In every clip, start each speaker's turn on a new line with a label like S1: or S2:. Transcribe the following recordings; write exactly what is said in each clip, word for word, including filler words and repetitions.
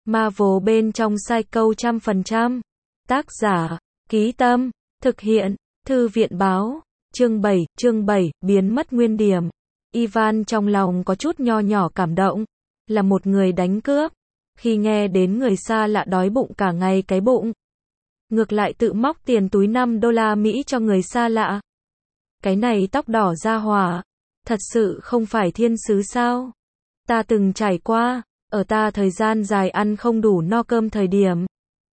S1: Marvel bên trong Psycho trăm phần trăm. Tác giả, Ký Tâm, thực hiện, Thư viện báo. Chương bảy, chương bảy, biến mất nguyên điểm. Ivan trong lòng có chút nho nhỏ cảm động, là một người đánh cướp. Khi nghe đến người xa lạ đói bụng cả ngày cái bụng, ngược lại tự móc tiền túi năm đô la Mỹ cho người xa lạ. Cái này tóc đỏ ra hỏa, thật sự không phải thiên sứ sao? Ta từng trải qua, ở ta thời gian dài ăn không đủ no cơm thời điểm.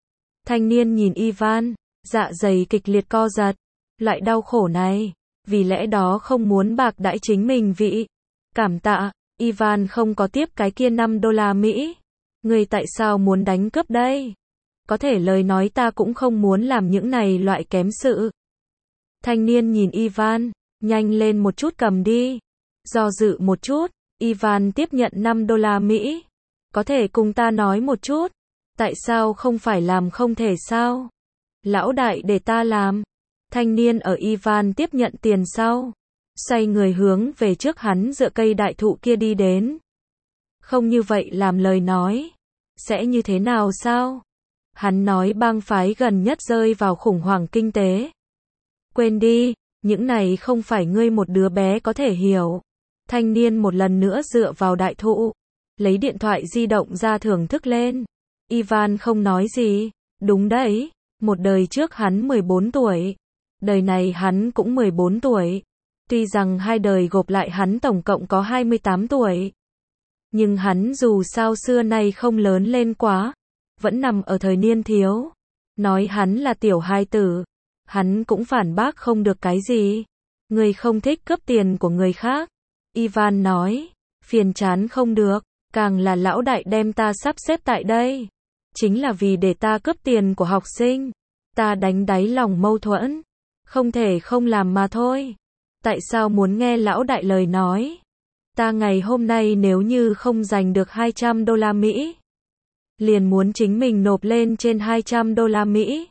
S1: Thanh niên nhìn Ivan, dạ dày kịch liệt co giật. Loại đau khổ này, vì lẽ đó không muốn bạc đãi chính mình vị. Cảm tạ, Ivan không có tiếp cái kia năm đô la Mỹ. Người tại sao muốn đánh cướp đây? Có thể lời nói ta cũng không muốn làm những này loại kém sự. Thanh niên nhìn Ivan, nhanh lên một chút cầm đi. Do dự một chút, Ivan tiếp nhận năm đô la Mỹ. Có thể cùng ta nói một chút, tại sao không phải làm không thể sao? Lão đại để ta làm. Thanh niên ở Ivan tiếp nhận tiền sau, xoay người hướng về trước hắn dựa cây đại thụ kia đi đến. Không như vậy làm lời nói, sẽ như thế nào sao? Hắn nói bang phái gần nhất rơi vào khủng hoảng kinh tế. Quên đi, những này không phải ngươi một đứa bé có thể hiểu. Thanh niên một lần nữa dựa vào đại thụ, lấy điện thoại di động ra thưởng thức lên. Ivan không nói gì, đúng đấy, một đời trước hắn mười bốn tuổi. Đời này hắn cũng mười bốn tuổi. Tuy rằng hai đời gộp lại hắn tổng cộng có hai mươi tám tuổi. Nhưng hắn dù sao xưa nay không lớn lên quá. Vẫn nằm ở thời niên thiếu. Nói hắn là tiểu hai tử. Hắn cũng phản bác không được cái gì. Người không thích cướp tiền của người khác. Ivan nói. Phiền chán không được. Càng là lão đại đem ta sắp xếp tại đây. Chính là vì để ta cướp tiền của học sinh. Ta đánh đáy lòng mâu thuẫn. Không thể không làm mà thôi. Tại sao muốn nghe lão đại lời nói? Ta ngày hôm nay nếu như không giành được hai trăm đô la Mỹ, liền muốn chính mình nộp lên trên hai trăm đô la Mỹ.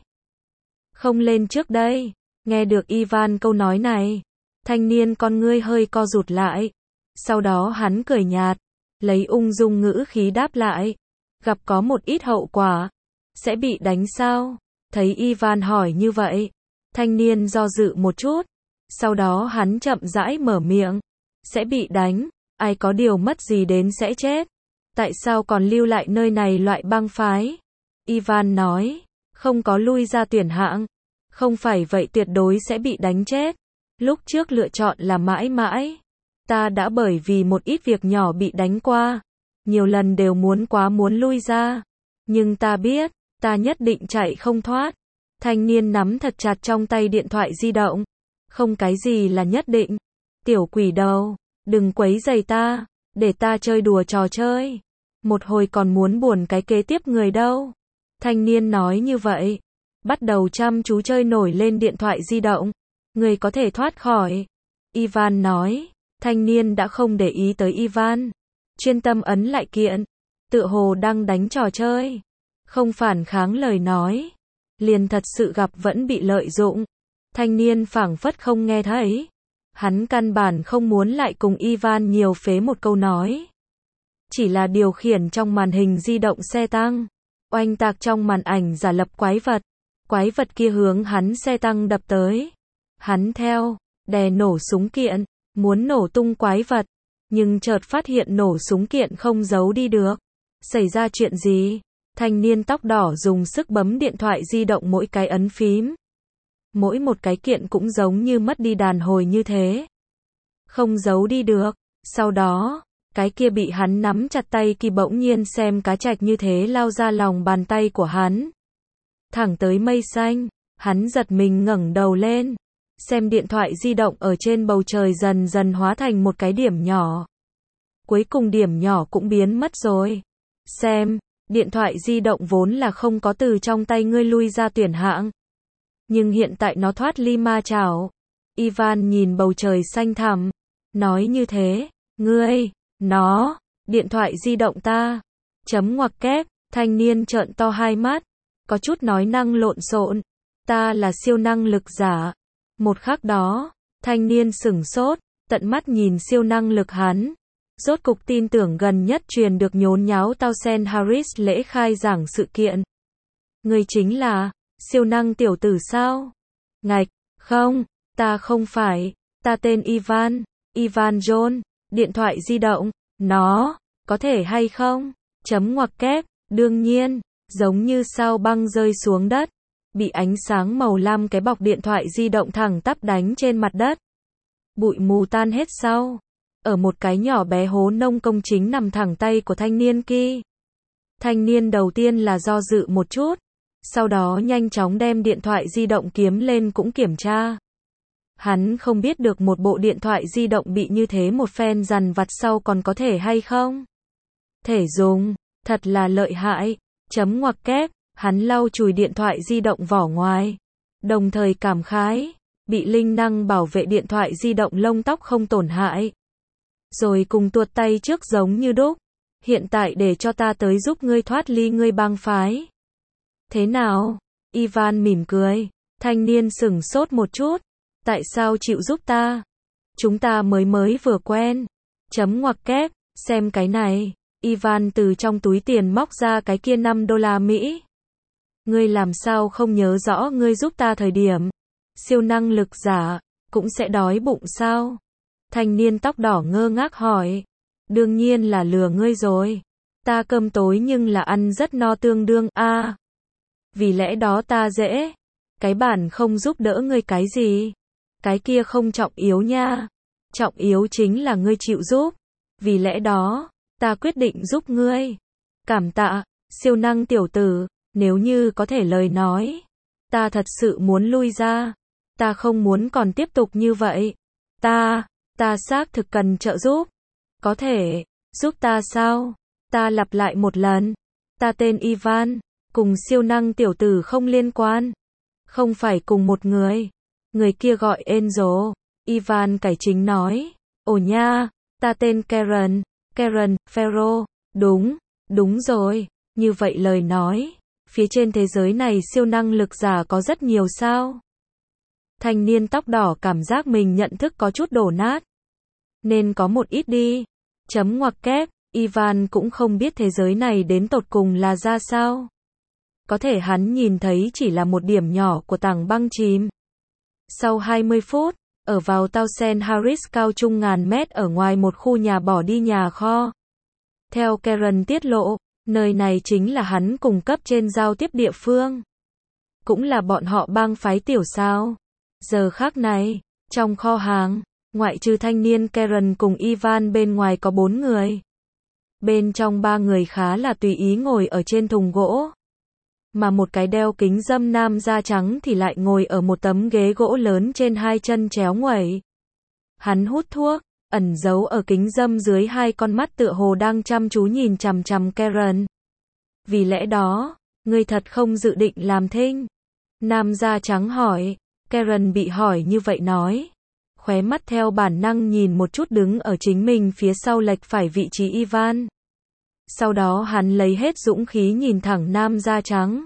S1: Không lên trước đây. Nghe được Ivan câu nói này, thanh niên con ngươi hơi co rụt lại. Sau đó hắn cười nhạt, lấy ung dung ngữ khí đáp lại. Gặp có một ít hậu quả. Sẽ bị đánh sao? Thấy Ivan hỏi như vậy, thanh niên do dự một chút, sau đó hắn chậm rãi mở miệng. Sẽ bị đánh, ai có điều mất gì đến sẽ chết. Tại sao còn lưu lại nơi này loại bang phái? Ivan nói, không có lui ra tuyển hạng. Không phải vậy tuyệt đối sẽ bị đánh chết. Lúc trước lựa chọn là mãi mãi. Ta đã bởi vì một ít việc nhỏ bị đánh qua. Nhiều lần đều muốn quá muốn lui ra. Nhưng ta biết, ta nhất định chạy không thoát. Thanh niên nắm thật chặt trong tay điện thoại di động. Không cái gì là nhất định. Tiểu quỷ đầu, đừng quấy rầy ta, để ta chơi đùa trò chơi. Một hồi còn muốn buồn cái kế tiếp người đâu. Thanh niên nói như vậy, bắt đầu chăm chú chơi nổi lên điện thoại di động. Người có thể thoát khỏi. Ivan nói, thanh niên đã không để ý tới Ivan. Chuyên tâm ấn lại kiện, tựa hồ đang đánh trò chơi. Không phản kháng lời nói. Liền thật sự gặp vẫn bị lợi dụng. Thanh niên phảng phất không nghe thấy. Hắn căn bản không muốn lại cùng Ivan nhiều phế một câu nói. Chỉ là điều khiển trong màn hình di động xe tăng. Oanh tạc trong màn ảnh giả lập quái vật. Quái vật kia hướng hắn xe tăng đập tới. Hắn theo, đè nổ súng kiện, muốn nổ tung quái vật. Nhưng chợt phát hiện nổ súng kiện không giấu đi được. Xảy ra chuyện gì? Thanh niên tóc đỏ dùng sức bấm điện thoại di động mỗi cái ấn phím. Mỗi một cái kiện cũng giống như mất đi đàn hồi như thế. Không giấu đi được. Sau đó, cái kia bị hắn nắm chặt tay kia bỗng nhiên xem cá trạch như thế lao ra lòng bàn tay của hắn. Thẳng tới mây xanh, hắn giật mình ngẩng đầu lên. Xem điện thoại di động ở trên bầu trời dần dần hóa thành một cái điểm nhỏ. Cuối cùng điểm nhỏ cũng biến mất rồi. Xem. Điện thoại di động vốn là không có từ trong tay ngươi lui ra tuyển hạng. Nhưng hiện tại nó thoát ly ma chảo. Ivan nhìn bầu trời xanh thẳm. Nói như thế, ngươi, nó, điện thoại di động ta. Chấm ngoặc kép, thanh niên trợn to hai mắt. Có chút nói năng lộn xộn. Ta là siêu năng lực giả. Một khắc đó, thanh niên sửng sốt, tận mắt nhìn siêu năng lực hắn. Rốt cục tin tưởng gần nhất truyền được nhốn nháo Townsend Harris lễ khai giảng sự kiện. Người chính là siêu năng tiểu tử sao? Ngạch, không, ta không phải, ta tên Ivan, Ivan John, điện thoại di động, nó, có thể hay không? Chấm ngoặc kép, đương nhiên, giống như sao băng rơi xuống đất, bị ánh sáng màu lam cái bọc điện thoại di động thẳng tắp đánh trên mặt đất. Bụi mù tan hết sau. Ở một cái nhỏ bé hố nông công chính nằm thẳng tay của thanh niên kia. Thanh niên đầu tiên là do dự một chút, sau đó nhanh chóng đem điện thoại di động kiếm lên cũng kiểm tra. Hắn không biết được một bộ điện thoại di động bị như thế một phen dằn vặt sau còn có thể hay không. Thể dùng, thật là lợi hại, chấm ngoặc kép, hắn lau chùi điện thoại di động vỏ ngoài. Đồng thời cảm khái, bị linh năng bảo vệ điện thoại di động lông tóc không tổn hại. Rồi cùng tuột tay trước giống như đúc. Hiện tại để cho ta tới giúp ngươi thoát ly ngươi bang phái. Thế nào? Ivan mỉm cười. Thanh niên sửng sốt một chút. Tại sao chịu giúp ta? Chúng ta mới mới vừa quen. Chấm ngoặc kép, xem cái này. Ivan từ trong túi tiền móc ra cái kia năm đô la Mỹ. Ngươi làm sao không nhớ rõ ngươi giúp ta thời điểm. Siêu năng lực giả, cũng sẽ đói bụng sao? Thanh niên tóc đỏ ngơ ngác hỏi. Đương nhiên là lừa ngươi rồi. Ta cơm tối nhưng là ăn rất no tương đương a. À, vì lẽ đó ta dễ. Cái bản không giúp đỡ ngươi cái gì. Cái kia không trọng yếu nha. Trọng yếu chính là ngươi chịu giúp. Vì lẽ đó, ta quyết định giúp ngươi. Cảm tạ, siêu năng tiểu tử, nếu như có thể lời nói. Ta thật sự muốn lui ra. Ta không muốn còn tiếp tục như vậy. Ta, ta xác thực cần trợ giúp. Có thể, giúp ta sao? Ta lặp lại một lần. Ta tên Ivan, cùng siêu năng tiểu tử không liên quan. Không phải cùng một người. Người kia gọi Angel. Ivan cải chính nói. Ồ nha, ta tên Karen, Karen, Ferro. Đúng, đúng rồi. Như vậy lời nói, phía trên thế giới này siêu năng lực giả có rất nhiều sao? Thanh niên tóc đỏ cảm giác mình nhận thức có chút đổ nát. Nên có một ít đi. Chấm ngoặc kép, Ivan cũng không biết thế giới này đến tột cùng là ra sao. Có thể hắn nhìn thấy chỉ là một điểm nhỏ của tảng băng chìm. Sau hai mươi phút, ở vào Townsend Harris cao trung ngàn mét ở ngoài một khu nhà bỏ đi nhà kho. Theo Karen tiết lộ, nơi này chính là hắn cung cấp trên giao tiếp địa phương. Cũng là bọn họ bang phái tiểu sao. Giờ khác này, trong kho hàng, ngoại trừ thanh niên Karen cùng Ivan bên ngoài có bốn người. Bên trong ba người khá là tùy ý ngồi ở trên thùng gỗ. Mà một cái đeo kính râm nam da trắng thì lại ngồi ở một tấm ghế gỗ lớn trên hai chân chéo nguẩy. Hắn hút thuốc, ẩn giấu ở kính râm dưới hai con mắt tựa hồ đang chăm chú nhìn chằm chằm Karen. Vì lẽ đó, ngươi thật không dự định làm thinh? Nam da trắng hỏi. Karen bị hỏi như vậy nói. Khóe mắt theo bản năng nhìn một chút đứng ở chính mình phía sau lệch phải vị trí Ivan. Sau đó hắn lấy hết dũng khí nhìn thẳng nam da trắng.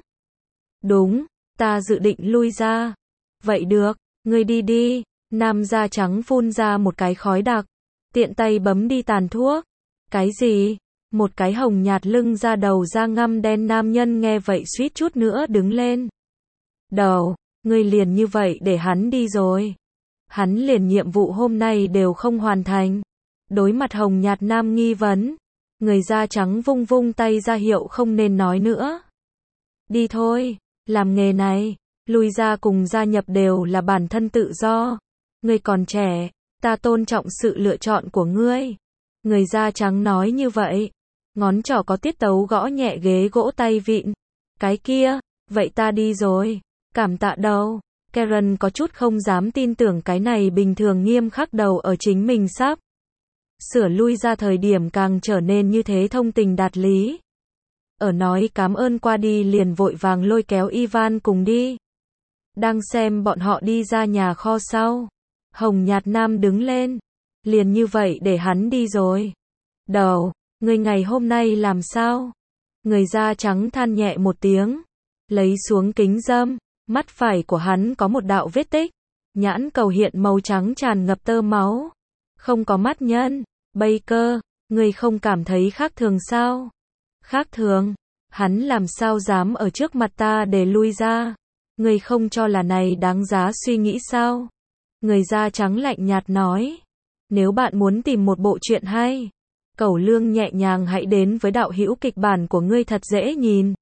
S1: Đúng, ta dự định lui ra. Vậy được, ngươi đi đi. Nam da trắng phun ra một cái khói đặc. Tiện tay bấm đi tàn thuốc. Cái gì? Một cái hồng nhạt lưng da đầu da ngăm đen nam nhân nghe vậy suýt chút nữa đứng lên. Đầu, ngươi liền như vậy để hắn đi rồi. Hắn liền nhiệm vụ hôm nay đều không hoàn thành. Đối mặt hồng nhạt nam nghi vấn. Người da trắng vung vung tay ra hiệu không nên nói nữa. Đi thôi, làm nghề này, lui ra cùng gia nhập đều là bản thân tự do. Ngươi còn trẻ, ta tôn trọng sự lựa chọn của ngươi. Người da trắng nói như vậy. Ngón trỏ có tiết tấu gõ nhẹ ghế gỗ tay vịn. Cái kia, vậy ta đi rồi. Cảm tạ đâu. Karen có chút không dám tin tưởng cái này bình thường nghiêm khắc đầu ở chính mình sắp sửa lui ra thời điểm càng trở nên như thế thông tình đạt lý. Ở nói cảm ơn qua đi liền vội vàng lôi kéo Ivan cùng đi. Đang xem bọn họ đi ra nhà kho sau. Hồng nhạt nam đứng lên. Liền như vậy để hắn đi rồi. Đầu, người ngày hôm nay làm sao? Người da trắng than nhẹ một tiếng. Lấy xuống kính râm. Mắt phải của hắn có một đạo vết tích. Nhãn cầu hiện màu trắng tràn ngập tơ máu. Không có mắt nhân. Baker, Ngươi không cảm thấy khác thường sao? Khác thường? Hắn làm sao dám ở trước mặt ta để lui ra? Ngươi không cho là này đáng giá suy nghĩ sao? Người da trắng lạnh nhạt nói. Nếu bạn muốn tìm một bộ truyện hay, Cẩu Lương nhẹ nhàng hãy đến với đạo hữu kịch bản của ngươi thật dễ nhìn.